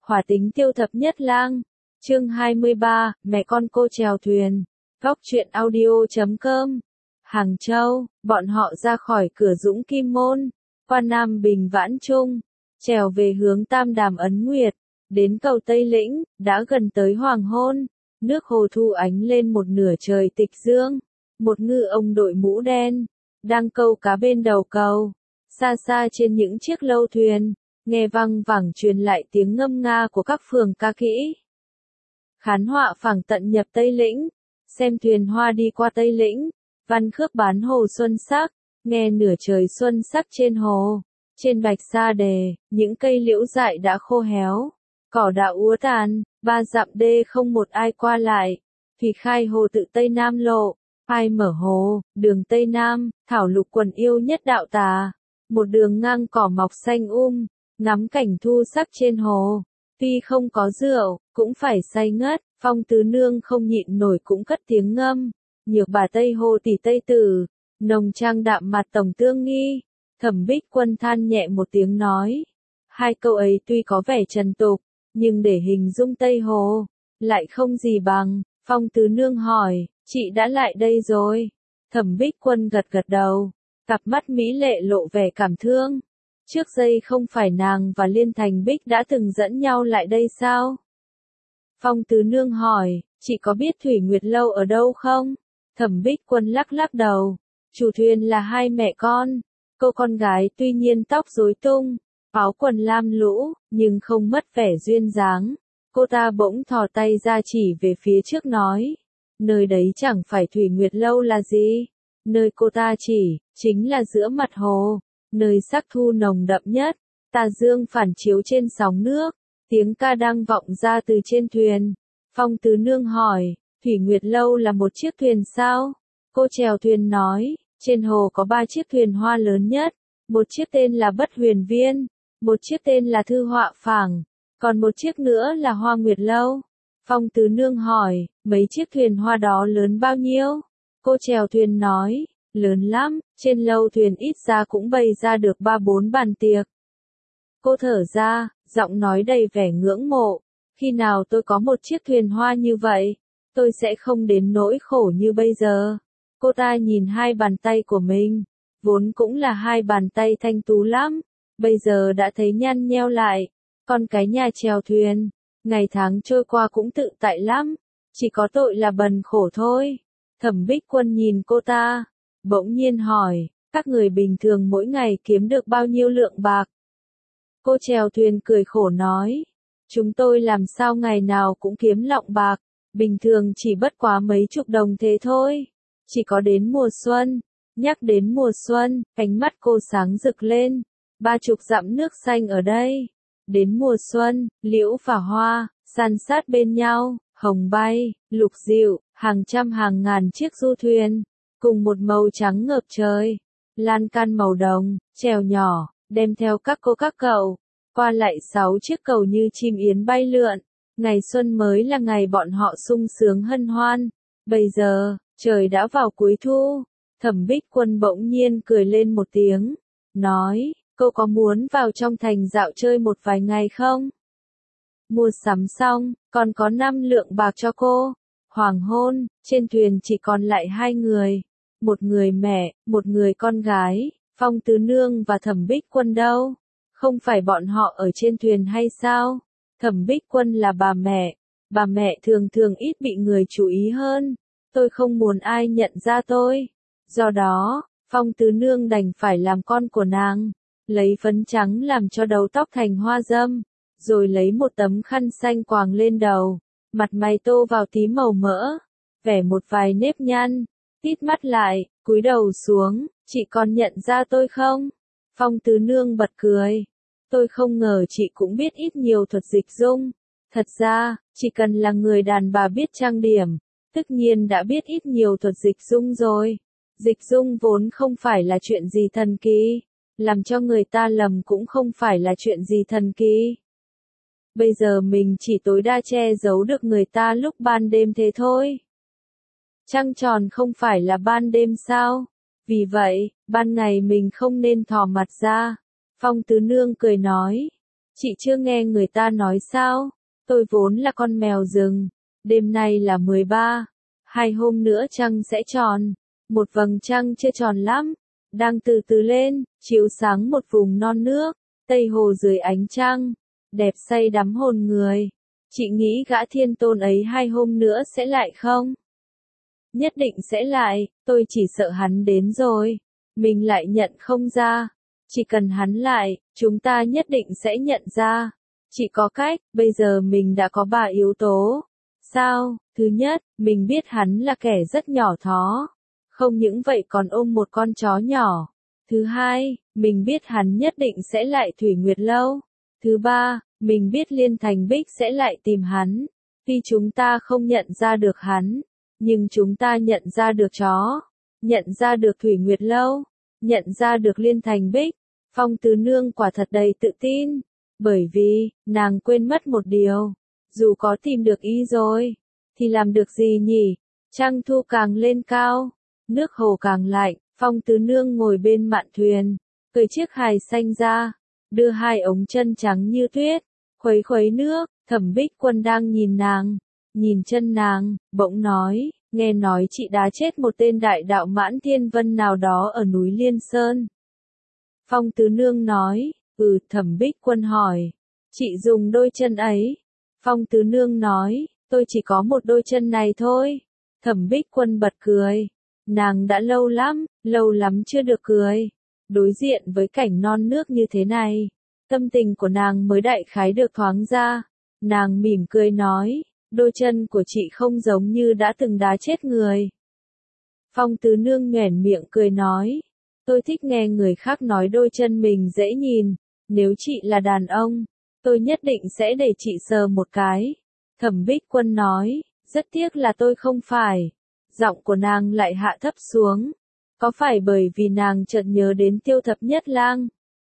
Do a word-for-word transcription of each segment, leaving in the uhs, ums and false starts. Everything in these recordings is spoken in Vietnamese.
Hỏa tính tiêu thập nhất lang. Chương hai mươi ba, mẹ con cô chèo thuyền. Góc truyện audio chấm com. Hàng Châu, bọn họ ra khỏi cửa Dũng Kim Môn, qua Nam Bình Vãn Trung, chèo về hướng Tam Đàm Ấn Nguyệt, đến cầu Tây Lĩnh, đã gần tới hoàng hôn, nước hồ thu ánh lên một nửa trời tịch dương, một ngư ông đội mũ đen, đang câu cá bên đầu cầu, xa xa trên những chiếc lâu thuyền, nghe văng vẳng truyền lại tiếng ngâm nga của các phường ca kỹ. Khán họa phẳng tận nhập Tây Lĩnh, xem thuyền hoa đi qua Tây Lĩnh, văn khước bán hồ xuân sắc, nghe nửa trời xuân sắc trên hồ, trên bạch sa đề, những cây liễu dại đã khô héo, cỏ đã úa tàn, ba dặm đê không một ai qua lại, thủy khai hồ tự Tây Nam lộ, ai mở hồ, đường Tây Nam, thảo lục quần yêu nhất đạo tà, một đường ngang cỏ mọc xanh um, ngắm cảnh thu sắc trên hồ, tuy không có rượu, cũng phải say ngất, Phong Tứ Nương không nhịn nổi cũng cất tiếng ngâm. Nhược bà Tây Hồ tỷ Tây Tử, nồng trang đạm mặt tổng tương nghi, Thẩm Bích Quân than nhẹ một tiếng nói. Hai câu ấy tuy có vẻ trần tục, nhưng để hình dung Tây Hồ, lại không gì bằng. Phong Tứ Nương hỏi, chị đã lại đây rồi? Thẩm Bích Quân gật gật đầu, cặp mắt mỹ lệ lộ vẻ cảm thương. Trước giây không phải nàng và Liên Thành Bích đã từng dẫn nhau lại đây sao? Phong Tứ Nương hỏi, chị có biết Thủy Nguyệt Lâu ở đâu không? Thẩm Bích Quân lắc lắc đầu, chủ thuyền là hai mẹ con, cô con gái tuy nhiên tóc rối tung, áo quần lam lũ, nhưng không mất vẻ duyên dáng. Cô ta bỗng thò tay ra chỉ về phía trước nói, nơi đấy chẳng phải Thủy Nguyệt Lâu là gì, nơi cô ta chỉ, chính là giữa mặt hồ, nơi sắc thu nồng đậm nhất, tà dương phản chiếu trên sóng nước, tiếng ca đang vọng ra từ trên thuyền. Phong Tứ Nương hỏi, Thủy Nguyệt Lâu là một chiếc thuyền sao? Cô chèo thuyền nói, trên hồ có ba chiếc thuyền hoa lớn nhất, một chiếc tên là Bất Huyền Viên, một chiếc tên là Thư Họa Phảng, còn một chiếc nữa là Hoa Nguyệt Lâu. Phong Tứ Nương hỏi, mấy chiếc thuyền hoa đó lớn bao nhiêu? Cô chèo thuyền nói, lớn lắm, trên lâu thuyền ít ra cũng bày ra được ba bốn bàn tiệc. Cô thở ra, giọng nói đầy vẻ ngưỡng mộ, khi nào tôi có một chiếc thuyền hoa như vậy, tôi sẽ không đến nỗi khổ như bây giờ. Cô ta nhìn hai bàn tay của mình, vốn cũng là hai bàn tay thanh tú lắm, bây giờ đã thấy nhăn nheo lại, con cái nhà chèo thuyền, ngày tháng trôi qua cũng tự tại lắm, chỉ có tội là bần khổ thôi. Thẩm Bích Quân nhìn cô ta, bỗng nhiên hỏi, các người bình thường mỗi ngày kiếm được bao nhiêu lượng bạc? Cô chèo thuyền cười khổ nói, chúng tôi làm sao ngày nào cũng kiếm lọng bạc, bình thường chỉ bất quá mấy chục đồng thế thôi, chỉ có đến mùa xuân, nhắc đến mùa xuân, ánh mắt cô sáng rực lên, ba chục dặm nước xanh ở đây, đến mùa xuân, liễu và hoa, san sát bên nhau, hồng bay, lục dịu, hàng trăm hàng ngàn chiếc du thuyền, cùng một màu trắng ngợp trời, lan can màu đồng, chèo nhỏ, đem theo các cô các cậu, qua lại sáu chiếc cầu như chim yến bay lượn, ngày xuân mới là ngày bọn họ sung sướng hân hoan, bây giờ, trời đã vào cuối thu, Thẩm Bích Quân bỗng nhiên cười lên một tiếng, nói, cô có muốn vào trong thành dạo chơi một vài ngày không? Mua sắm xong, còn có năm lượng bạc cho cô. Hoàng hôn, trên thuyền chỉ còn lại hai người, một người mẹ, một người con gái, Phong Tứ Nương và Thẩm Bích Quân đâu? Không phải bọn họ ở trên thuyền hay sao? Thẩm Bích Quân là bà mẹ, bà mẹ thường thường ít bị người chú ý hơn, tôi không muốn ai nhận ra tôi. Do đó, Phong Tứ Nương đành phải làm con của nàng, lấy phấn trắng làm cho đầu tóc thành hoa dâm, rồi lấy một tấm khăn xanh quàng lên đầu, mặt mày tô vào tí màu mỡ, vẻ một vài nếp nhăn, tít mắt lại, cúi đầu xuống, chị còn nhận ra tôi không? Phong Tứ Nương bật cười, tôi không ngờ chị cũng biết ít nhiều thuật dịch dung, thật ra, chỉ cần là người đàn bà biết trang điểm, tất nhiên đã biết ít nhiều thuật dịch dung rồi. Dịch dung vốn không phải là chuyện gì thần kỳ, làm cho người ta lầm cũng không phải là chuyện gì thần kỳ. Bây giờ mình chỉ tối đa che giấu được người ta lúc ban đêm thế thôi. Trăng tròn không phải là ban đêm sao? Vì vậy, ban ngày mình không nên thò mặt ra. Phong Tứ Nương cười nói, Chị chưa nghe người ta nói sao? Tôi vốn là con mèo rừng. Đêm nay là mười ba. Hai hôm nữa trăng sẽ tròn. Một vầng trăng chưa tròn lắm. Đang từ từ lên, chiếu sáng một vùng non nước. Tây hồ dưới ánh trăng. Đẹp say đắm hồn người. Chị nghĩ gã thiên tôn ấy hai hôm nữa sẽ lại không? Nhất định sẽ lại, tôi chỉ sợ hắn đến rồi. Mình lại nhận không ra. Chỉ cần hắn lại, chúng ta nhất định sẽ nhận ra. Chỉ có cách, bây giờ mình đã có ba yếu tố. Sao? Thứ nhất, mình biết hắn là kẻ rất nhỏ thó. Không những vậy còn ôm một con chó nhỏ. Thứ hai, mình biết hắn nhất định sẽ lại Thủy Nguyệt Lâu. Thứ ba, mình biết Liên Thành Bích sẽ lại tìm hắn. Tuy chúng ta không nhận ra được hắn, nhưng chúng ta nhận ra được chó, nhận ra được Thủy Nguyệt Lâu, nhận ra được Liên Thành Bích. Phong Tứ Nương quả thật đầy tự tin, bởi vì, nàng quên mất một điều. Dù có tìm được y rồi, thì làm được gì nhỉ? Trăng thu càng lên cao, nước hồ càng lạnh, Phong Tứ Nương ngồi bên mạn thuyền, cởi chiếc hài xanh ra, đưa hai ống chân trắng như tuyết, khuấy khuấy nước. Thẩm Bích Quân đang nhìn nàng, nhìn chân nàng, bỗng nói, nghe nói chị đã chết một tên đại đạo Mãn Thiên Vân nào đó ở núi Liên Sơn. Phong Tứ Nương nói, ừ. Thẩm Bích Quân hỏi, chị dùng đôi chân ấy. Phong Tứ Nương nói, tôi chỉ có một đôi chân này thôi. Thẩm Bích Quân bật cười, nàng đã lâu lắm, lâu lắm chưa được cười. Đối diện với cảnh non nước như thế này, tâm tình của nàng mới đại khái được thoáng ra. Nàng mỉm cười nói, đôi chân của chị không giống như đã từng đá chết người. Phong Tứ Nương nhoẻn miệng cười nói, tôi thích nghe người khác nói đôi chân mình dễ nhìn, nếu chị là đàn ông, tôi nhất định sẽ để chị sờ một cái. Thẩm Bích Quân nói, rất tiếc là tôi không phải. Giọng của nàng lại hạ thấp xuống, có phải bởi vì nàng chợt nhớ đến Tiêu Thập Nhất Lang?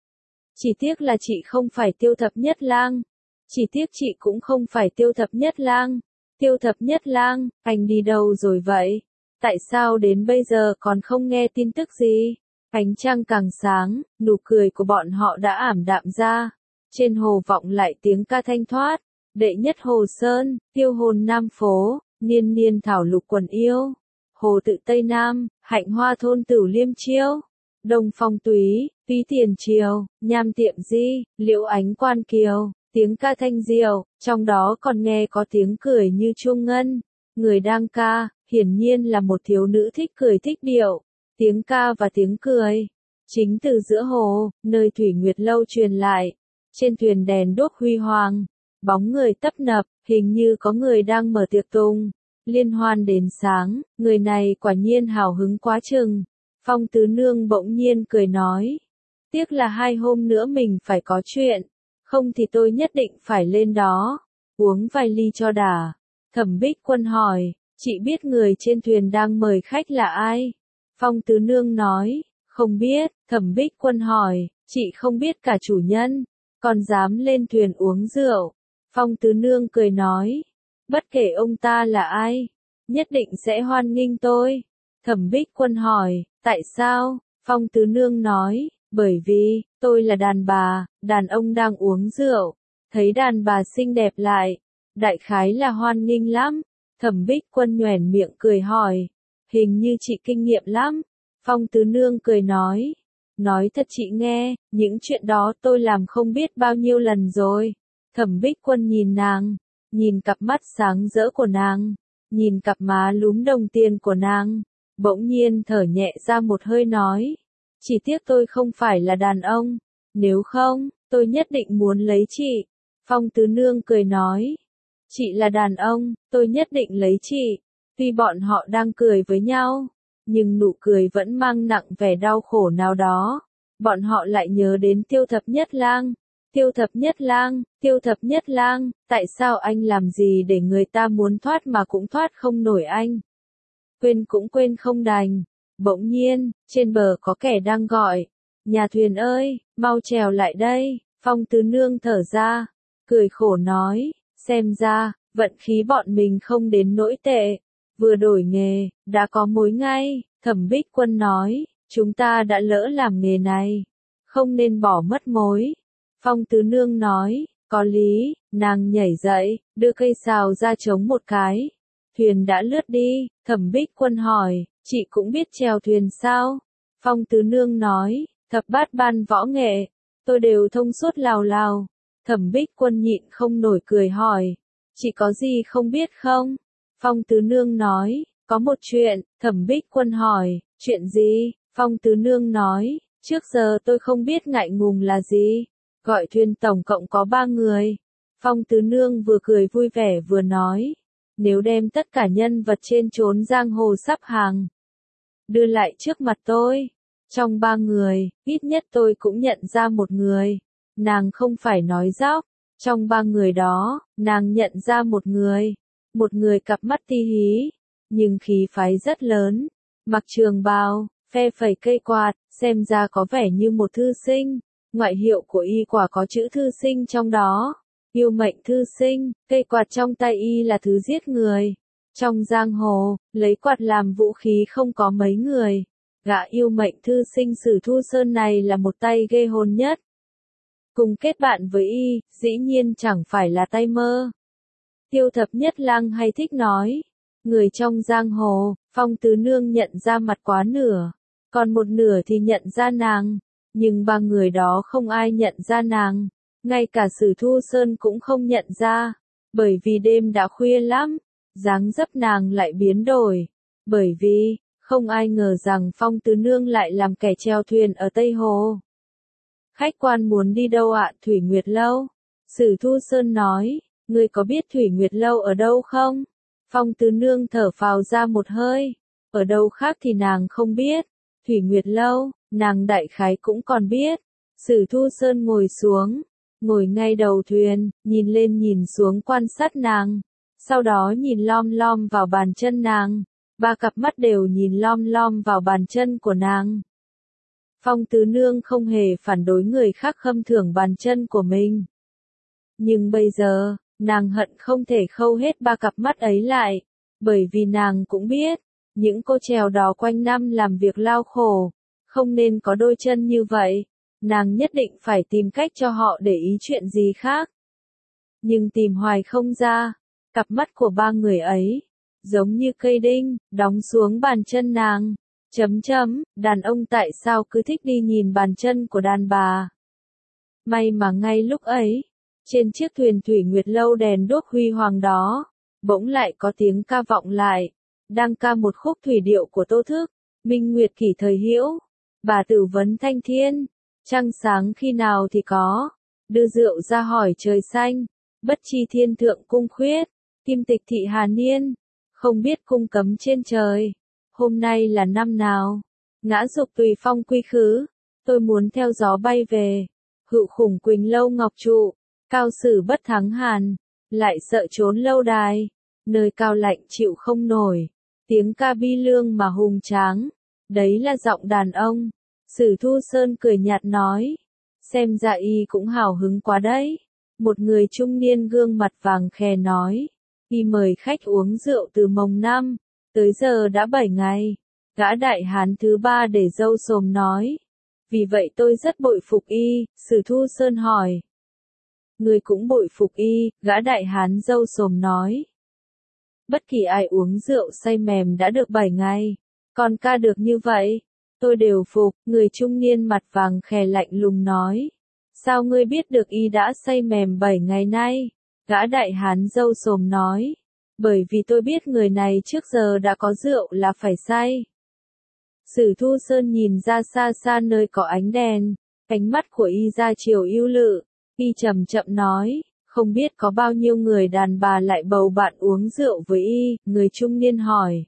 Chỉ tiếc là chị không phải Tiêu Thập Nhất Lang. Chỉ tiếc chị cũng không phải Tiêu Thập Nhất Lang. Tiêu Thập Nhất Lang, anh đi đâu rồi vậy? Tại sao đến bây giờ còn không nghe tin tức gì? Ánh trăng càng sáng, nụ cười của bọn họ đã ảm đạm ra. Trên hồ vọng lại tiếng ca thanh thoát. Đệ nhất Hồ Sơn, tiêu hồn Nam Phố, niên niên thảo lục quần yêu. Hồ tự Tây Nam, hạnh hoa thôn Tửu Liêm Chiêu. Đông phong túy, túy tiền triều, nham tiệm di, liễu ánh quan kiều. Tiếng ca thanh diệu, trong đó còn nghe có tiếng cười như chuông ngân. Người đang ca, hiển nhiên là một thiếu nữ thích cười thích điệu. Tiếng ca và tiếng cười, chính từ giữa hồ, nơi Thủy Nguyệt Lâu truyền lại. Trên thuyền đèn đuốc huy hoàng, bóng người tấp nập, hình như có người đang mở tiệc tùng. Liên hoan đến sáng, người này quả nhiên hào hứng quá chừng. Phong Tứ Nương bỗng nhiên cười nói, tiếc là hai hôm nữa mình phải có chuyện. Không thì tôi nhất định phải lên đó, uống vài ly cho đã. Thẩm Bích Quân hỏi, chị biết người trên thuyền đang mời khách là ai? Phong Tứ Nương nói, không biết. Thẩm Bích Quân hỏi, chị không biết cả chủ nhân, còn dám lên thuyền uống rượu. Phong Tứ Nương cười nói, bất kể ông ta là ai, nhất định sẽ hoan nghênh tôi. Thẩm Bích Quân hỏi, tại sao? Phong Tứ Nương nói, bởi vì, tôi là đàn bà, đàn ông đang uống rượu, thấy đàn bà xinh đẹp lại, đại khái là hoan nghênh lắm. Thẩm Bích Quân nhoẻn miệng cười hỏi, hình như chị kinh nghiệm lắm. Phong Tứ Nương cười nói, nói thật chị nghe, những chuyện đó tôi làm không biết bao nhiêu lần rồi. Thẩm Bích Quân nhìn nàng, nhìn cặp mắt sáng rỡ của nàng, nhìn cặp má lúm đồng tiền của nàng, bỗng nhiên thở nhẹ ra một hơi nói, chỉ tiếc tôi không phải là đàn ông, nếu không, tôi nhất định muốn lấy chị. Phong Tứ Nương cười nói, chị là đàn ông, tôi nhất định lấy chị. Tuy bọn họ đang cười với nhau, nhưng nụ cười vẫn mang nặng vẻ đau khổ nào đó. Bọn họ lại nhớ đến Tiêu Thập Nhất Lang. Tiêu Thập Nhất Lang, Tiêu Thập Nhất Lang, tại sao anh làm gì để người ta muốn thoát mà cũng thoát không nổi anh? Quên cũng quên không đành. Bỗng nhiên, trên bờ có kẻ đang gọi, nhà thuyền ơi, mau trèo lại đây. Phong Tứ Nương thở ra, cười khổ nói, xem ra, vận khí bọn mình không đến nỗi tệ. Vừa đổi nghề, đã có mối ngay. Thẩm Bích Quân nói, chúng ta đã lỡ làm nghề này, không nên bỏ mất mối. Phong Tứ Nương nói, có lý, nàng nhảy dậy, đưa cây sào ra chống một cái. Thuyền đã lướt đi, Thẩm Bích Quân hỏi, chị cũng biết chèo thuyền sao? Phong Tứ Nương nói, thập bát ban võ nghệ, tôi đều thông suốt lào lào. Thẩm Bích Quân nhịn không nổi cười hỏi, chị có gì không biết không? Phong Tứ Nương nói, có một chuyện. Thẩm Bích Quân hỏi, chuyện gì? Phong Tứ Nương nói, trước giờ tôi không biết ngại ngùng là gì. Gọi thuyền tổng cộng có ba người. Phong Tứ Nương vừa cười vui vẻ vừa nói, nếu đem tất cả nhân vật trên chốn giang hồ sắp hàng đưa lại trước mặt tôi, trong ba người, ít nhất tôi cũng nhận ra một người. Nàng không phải nói dóc, trong ba người đó, nàng nhận ra một người, một người cặp mắt ti hí, nhưng khí phái rất lớn, mặc trường bào, phe phẩy cây quạt, xem ra có vẻ như một thư sinh. Ngoại hiệu của y quả có chữ thư sinh trong đó. Yêu mệnh thư sinh, cây quạt trong tay y là thứ giết người. Trong giang hồ, lấy quạt làm vũ khí không có mấy người. Gã yêu mệnh thư sinh Sử Thu Sơn này là một tay ghê hồn nhất. Cùng kết bạn với y, dĩ nhiên chẳng phải là tay mơ. Tiêu Thập Nhất Lang hay thích nói, người trong giang hồ, Phong Tứ Nương nhận ra mặt quá nửa, còn một nửa thì nhận ra nàng. Nhưng ba người đó không ai nhận ra nàng, ngay cả Sử Thu Sơn cũng không nhận ra, bởi vì đêm đã khuya lắm, dáng dấp nàng lại biến đổi, bởi vì, không ai ngờ rằng Phong Tứ Nương lại làm kẻ chèo thuyền ở Tây Hồ. Khách quan muốn đi đâu ạ? Thủy Nguyệt Lâu. Sử Thu Sơn nói, ngươi có biết Thủy Nguyệt Lâu ở đâu không? Phong Tứ Nương thở phào ra một hơi, ở đâu khác thì nàng không biết, Thủy Nguyệt Lâu, nàng đại khái cũng còn biết. Sử Thu Sơn ngồi xuống, ngồi ngay đầu thuyền, nhìn lên nhìn xuống quan sát nàng, sau đó nhìn lom lom vào bàn chân nàng, ba cặp mắt đều nhìn lom lom vào bàn chân của nàng. Phong Tứ Nương không hề phản đối người khác khâm thưởng bàn chân của mình. Nhưng bây giờ, nàng hận không thể khâu hết ba cặp mắt ấy lại, bởi vì nàng cũng biết, những cô chèo đó quanh năm làm việc lao khổ, không nên có đôi chân như vậy, nàng nhất định phải tìm cách cho họ để ý chuyện gì khác. Nhưng tìm hoài không ra, cặp mắt của ba người ấy, giống như cây đinh, đóng xuống bàn chân nàng. Chấm chấm, đàn ông tại sao cứ thích đi nhìn bàn chân của đàn bà? May mà ngay lúc ấy, trên chiếc thuyền Thủy Nguyệt Lâu đèn đuốc huy hoàng đó, bỗng lại có tiếng ca vọng lại, đang ca một khúc thủy điệu của Tô Thức, Minh Nguyệt kỷ thời Hiễu, bà tử vấn thanh thiên, trăng sáng khi nào thì có, đưa rượu ra hỏi trời xanh, bất chi thiên thượng cung khuyết, kim tịch thị Hà Niên, không biết cung cấm trên trời. Hôm nay là năm nào? Ngã dục tùy phong quy khứ, tôi muốn theo gió bay về. Hựu khủng Quỳnh Lâu Ngọc Trụ, cao sử bất thắng hàn, lại sợ trốn lâu đài, nơi cao lạnh chịu không nổi. Tiếng ca bi lương mà hùng tráng, đấy là giọng đàn ông. Sử Thu Sơn cười nhạt nói, xem ra y cũng hào hứng quá đấy. Một người trung niên gương mặt vàng khè nói, y mời khách uống rượu từ mồng năm. Tới giờ đã bảy ngày, gã đại hán thứ ba để dâu xồm nói. Vì vậy tôi rất bội phục y, Sử Thu Sơn hỏi. Người cũng bội phục y, gã đại hán dâu xồm nói. Bất kỳ ai uống rượu say mềm đã được bảy ngày, còn ca được như vậy, tôi đều phục, người trung niên mặt vàng khè lạnh lùng nói. Sao ngươi biết được y đã say mềm bảy ngày nay? Gã đại hán dâu xồm nói. Bởi vì tôi biết người này trước giờ đã có rượu là phải say. Sử Thu Sơn nhìn ra xa xa nơi có ánh đèn, ánh mắt của y ra chiều ưu lự, y chậm chậm nói, không biết có bao nhiêu người đàn bà lại bầu bạn uống rượu với y, người trung niên hỏi.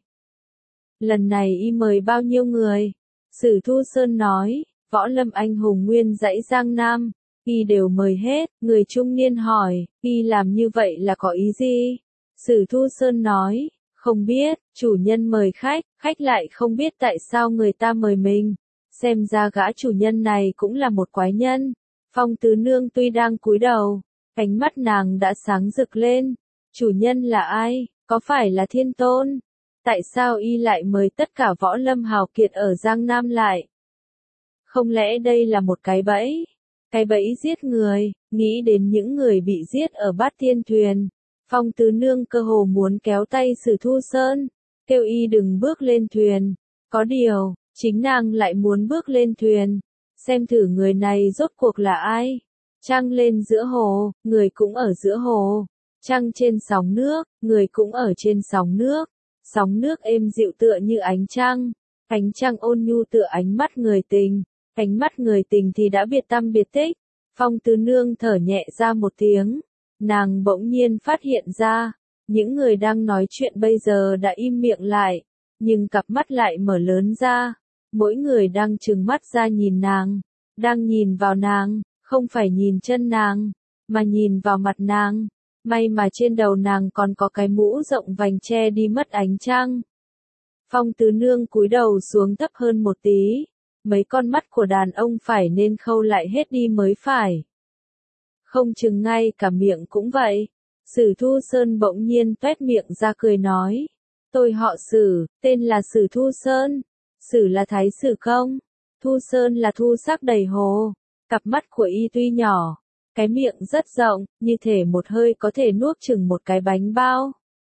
Lần này y mời bao nhiêu người? Sử Thu Sơn nói, võ lâm anh hùng nguyên dãy Giang Nam, y đều mời hết, người trung niên hỏi, y làm như vậy là có ý gì? Sử Thu Sơn nói, không biết, chủ nhân mời khách, khách lại không biết tại sao người ta mời mình. Xem ra gã chủ nhân này cũng là một quái nhân. Phong Tứ Nương tuy đang cúi đầu, ánh mắt nàng đã sáng rực lên. Chủ nhân là ai? Có phải là Thiên Tôn? Tại sao y lại mời tất cả võ lâm hào kiệt ở Giang Nam lại? Không lẽ đây là một cái bẫy? Cái bẫy giết người, nghĩ đến những người bị giết ở Bát Tiên Thuyền. Phong Tứ Nương cơ hồ muốn kéo tay Sử Thu Sơn, kêu y đừng bước lên thuyền. Có điều, chính nàng lại muốn bước lên thuyền, xem thử người này rốt cuộc là ai. Trăng lên giữa hồ, người cũng ở giữa hồ. Trăng trên sóng nước, người cũng ở trên sóng nước. Sóng nước êm dịu tựa như ánh trăng. Ánh trăng ôn nhu tựa ánh mắt người tình. Ánh mắt người tình thì đã biệt tăm biệt tích. Phong Tứ Nương thở nhẹ ra một tiếng. Nàng bỗng nhiên phát hiện ra, những người đang nói chuyện bây giờ đã im miệng lại, nhưng cặp mắt lại mở lớn ra. Mỗi người đang trừng mắt ra nhìn nàng, đang nhìn vào nàng, không phải nhìn chân nàng, mà nhìn vào mặt nàng. May mà trên đầu nàng còn có cái mũ rộng vành che đi mất ánh trăng. Phong Tứ Nương cúi đầu xuống thấp hơn một tí. Mấy con mắt của đàn ông phải nên khâu lại hết đi mới phải. Không chừng ngay cả miệng cũng vậy. Sử Thu Sơn bỗng nhiên toét miệng ra cười nói. Tôi họ Sử, tên là Sử Thu Sơn. Sử là Thái Sử Công. Thu Sơn là thu sắc đầy hồ. Cặp mắt của y tuy nhỏ, cái miệng rất rộng, như thể một hơi có thể nuốt chừng một cái bánh bao.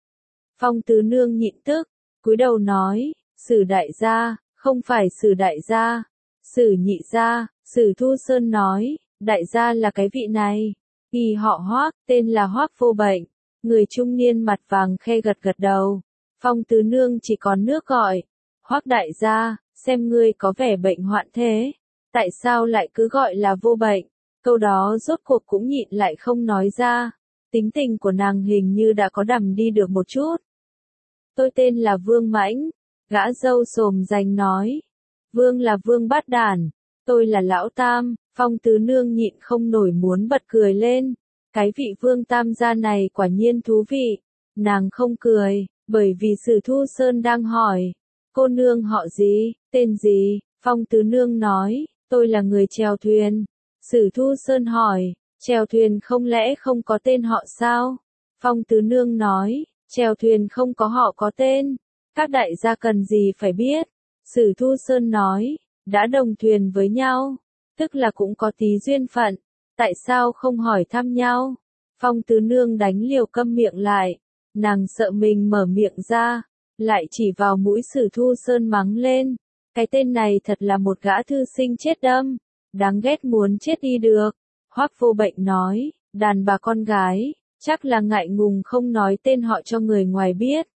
Phong Tứ Nương nhịn tức, cúi đầu nói, Sử đại gia, không phải Sử đại gia, Sử nhị gia. Sử Thu Sơn nói, đại gia là cái vị này. Y họ Hoác, tên là Hoác Vô Bệnh. Người trung niên mặt vàng khe gật gật đầu. Phong Tứ Nương chỉ còn nước gọi. Hoác đại gia, xem ngươi có vẻ bệnh hoạn thế. Tại sao lại cứ gọi là Vô Bệnh? Câu đó rốt cuộc cũng nhịn lại không nói ra. Tính tình của nàng hình như đã có đằm đi được một chút. Tôi tên là Vương Mãnh. Gã râu xồm rành nói. Vương là Vương Bát Đản. Tôi là Lão Tam. Phong Tứ Nương nhịn không nổi muốn bật cười lên. Cái vị Vương Tam gia này quả nhiên thú vị. Nàng không cười, bởi vì Sử Thu Sơn đang hỏi. Cô nương họ gì, tên gì? Phong Tứ Nương nói, tôi là người chèo thuyền. Sử Thu Sơn hỏi, chèo thuyền không lẽ không có tên họ sao? Phong Tứ Nương nói, chèo thuyền không có họ có tên. Các đại gia cần gì phải biết? Sử Thu Sơn nói, đã đồng thuyền với nhau, tức là cũng có tí duyên phận. Tại sao không hỏi thăm nhau? Phong Tứ Nương đánh liều câm miệng lại. Nàng sợ mình mở miệng ra, lại chỉ vào mũi Sử Thu Sơn mắng lên. Cái tên này thật là một gã thư sinh chết đâm. Đáng ghét muốn chết đi được. Hoác Vô Bệnh nói, đàn bà con gái, chắc là ngại ngùng không nói tên họ cho người ngoài biết.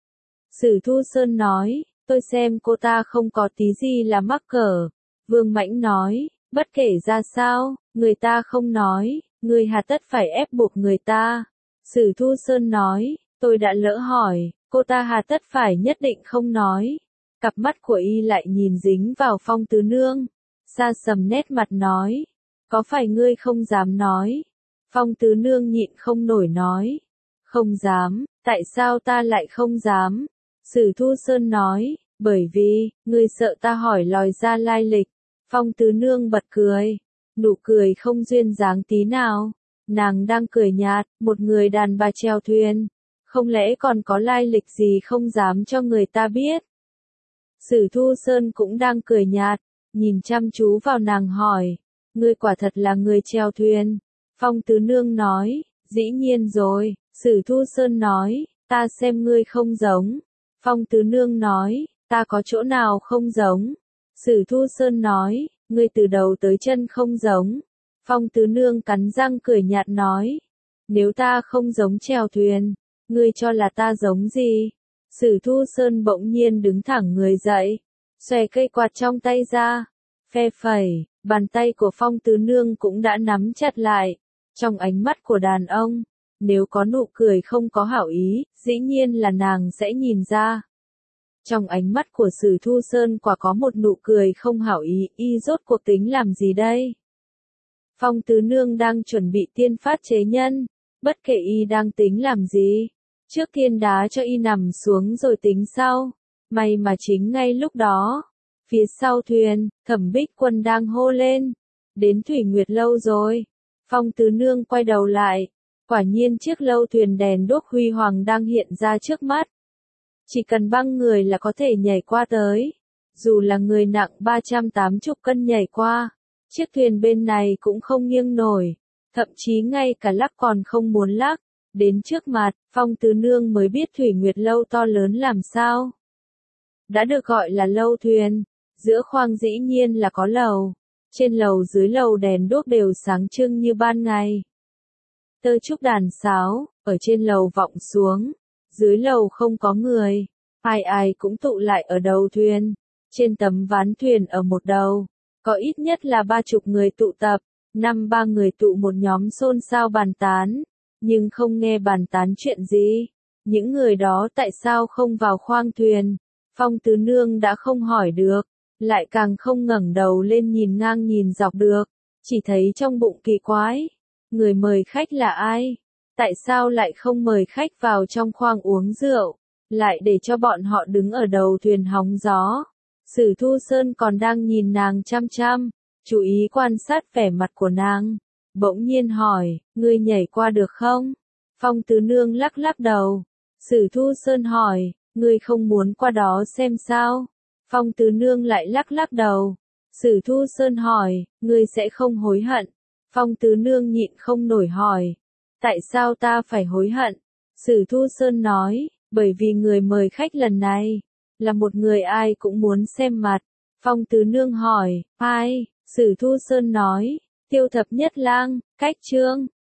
Sử Thu Sơn nói, tôi xem cô ta không có tí gì là mắc cỡ. Vương Mãnh nói, bất kể ra sao, người ta không nói, người hà tất phải ép buộc người ta. Sử Thu Sơn nói, tôi đã lỡ hỏi, cô ta hà tất phải nhất định không nói. Cặp mắt của y lại nhìn dính vào Phong Tứ Nương. Sa sầm nét mặt nói, có phải ngươi không dám nói? Phong Tứ Nương nhịn không nổi nói, không dám, tại sao ta lại không dám? Sử Thu Sơn nói, bởi vì, ngươi sợ ta hỏi lòi ra lai lịch. Phong Tứ Nương bật cười, nụ cười không duyên dáng tí nào. Nàng đang cười nhạt, một người đàn bà chèo thuyền, không lẽ còn có lai lịch gì không dám cho người ta biết? Sử Thu Sơn cũng đang cười nhạt, nhìn chăm chú vào nàng hỏi, ngươi quả thật là người chèo thuyền? Phong Tứ Nương nói, dĩ nhiên rồi. Sử Thu Sơn nói, ta xem ngươi không giống. Phong Tứ Nương nói, ta có chỗ nào không giống? Sử Thu Sơn nói, ngươi từ đầu tới chân không giống. Phong Tứ Nương cắn răng cười nhạt nói, nếu ta không giống chèo thuyền, ngươi cho là ta giống gì? Sử Thu Sơn bỗng nhiên đứng thẳng người dậy, xòe cây quạt trong tay ra, phe phẩy, bàn tay của Phong Tứ Nương cũng đã nắm chặt lại. Trong ánh mắt của đàn ông, nếu có nụ cười không có hảo ý, dĩ nhiên là nàng sẽ nhìn ra. Trong ánh mắt của Sử Thu Sơn quả có một nụ cười không hảo ý, y rốt cuộc tính làm gì đây? Phong Tứ Nương đang chuẩn bị tiên phát chế nhân, bất kể y đang tính làm gì. Trước tiên đá cho y nằm xuống rồi tính sau. May mà chính ngay lúc đó, phía sau thuyền, Thẩm Bích Quân đang hô lên, đến Thủy Nguyệt Lâu rồi. Phong Tứ Nương quay đầu lại, quả nhiên chiếc lâu thuyền đèn đuốc huy hoàng đang hiện ra trước mắt. Chỉ cần băng người là có thể nhảy qua tới. Dù là người nặng ba trăm tám mươi cân nhảy qua, Chiếc thuyền bên này cũng không nghiêng nổi, thậm chí ngay cả lắc còn không muốn lắc. Đến trước mặt, Phong Tứ Nương mới biết Thủy Nguyệt Lâu to lớn làm sao. Đã được gọi là lâu thuyền, giữa khoang dĩ nhiên là có lầu. Trên lầu dưới lầu đèn đuốc đều sáng trưng như ban ngày. Tơ trúc đàn sáo, ở trên lầu vọng xuống, dưới lầu không có người, ai ai cũng tụ lại ở đầu thuyền. Trên tấm ván thuyền ở một đầu, có ít nhất là ba chục người tụ tập, năm ba người tụ một nhóm xôn xao bàn tán, nhưng không nghe bàn tán chuyện gì. Những người đó tại sao không vào khoang thuyền? Phong Tứ Nương đã không hỏi được, lại càng không ngẩng đầu lên nhìn ngang nhìn dọc được, chỉ thấy trong bụng kỳ quái. Người mời khách là ai? Tại sao lại không mời khách vào trong khoang uống rượu, lại để cho bọn họ đứng ở đầu thuyền hóng gió? Sử Thu Sơn còn đang nhìn nàng chăm chăm, chú ý quan sát vẻ mặt của nàng. Bỗng nhiên hỏi, ngươi nhảy qua được không? Phong Tứ Nương lắc lắc đầu. Sử Thu Sơn hỏi, ngươi không muốn qua đó xem sao? Phong Tứ Nương lại lắc lắc đầu. Sử Thu Sơn hỏi, ngươi sẽ không hối hận? Phong Tứ Nương nhịn không nổi hỏi, tại sao ta phải hối hận? Sử Thu Sơn nói, bởi vì người mời khách lần này là một người ai cũng muốn xem mặt. Phong Tứ Nương hỏi, ai? Sử Thu Sơn nói, Tiêu Thập Nhất Lang, Cách Trương.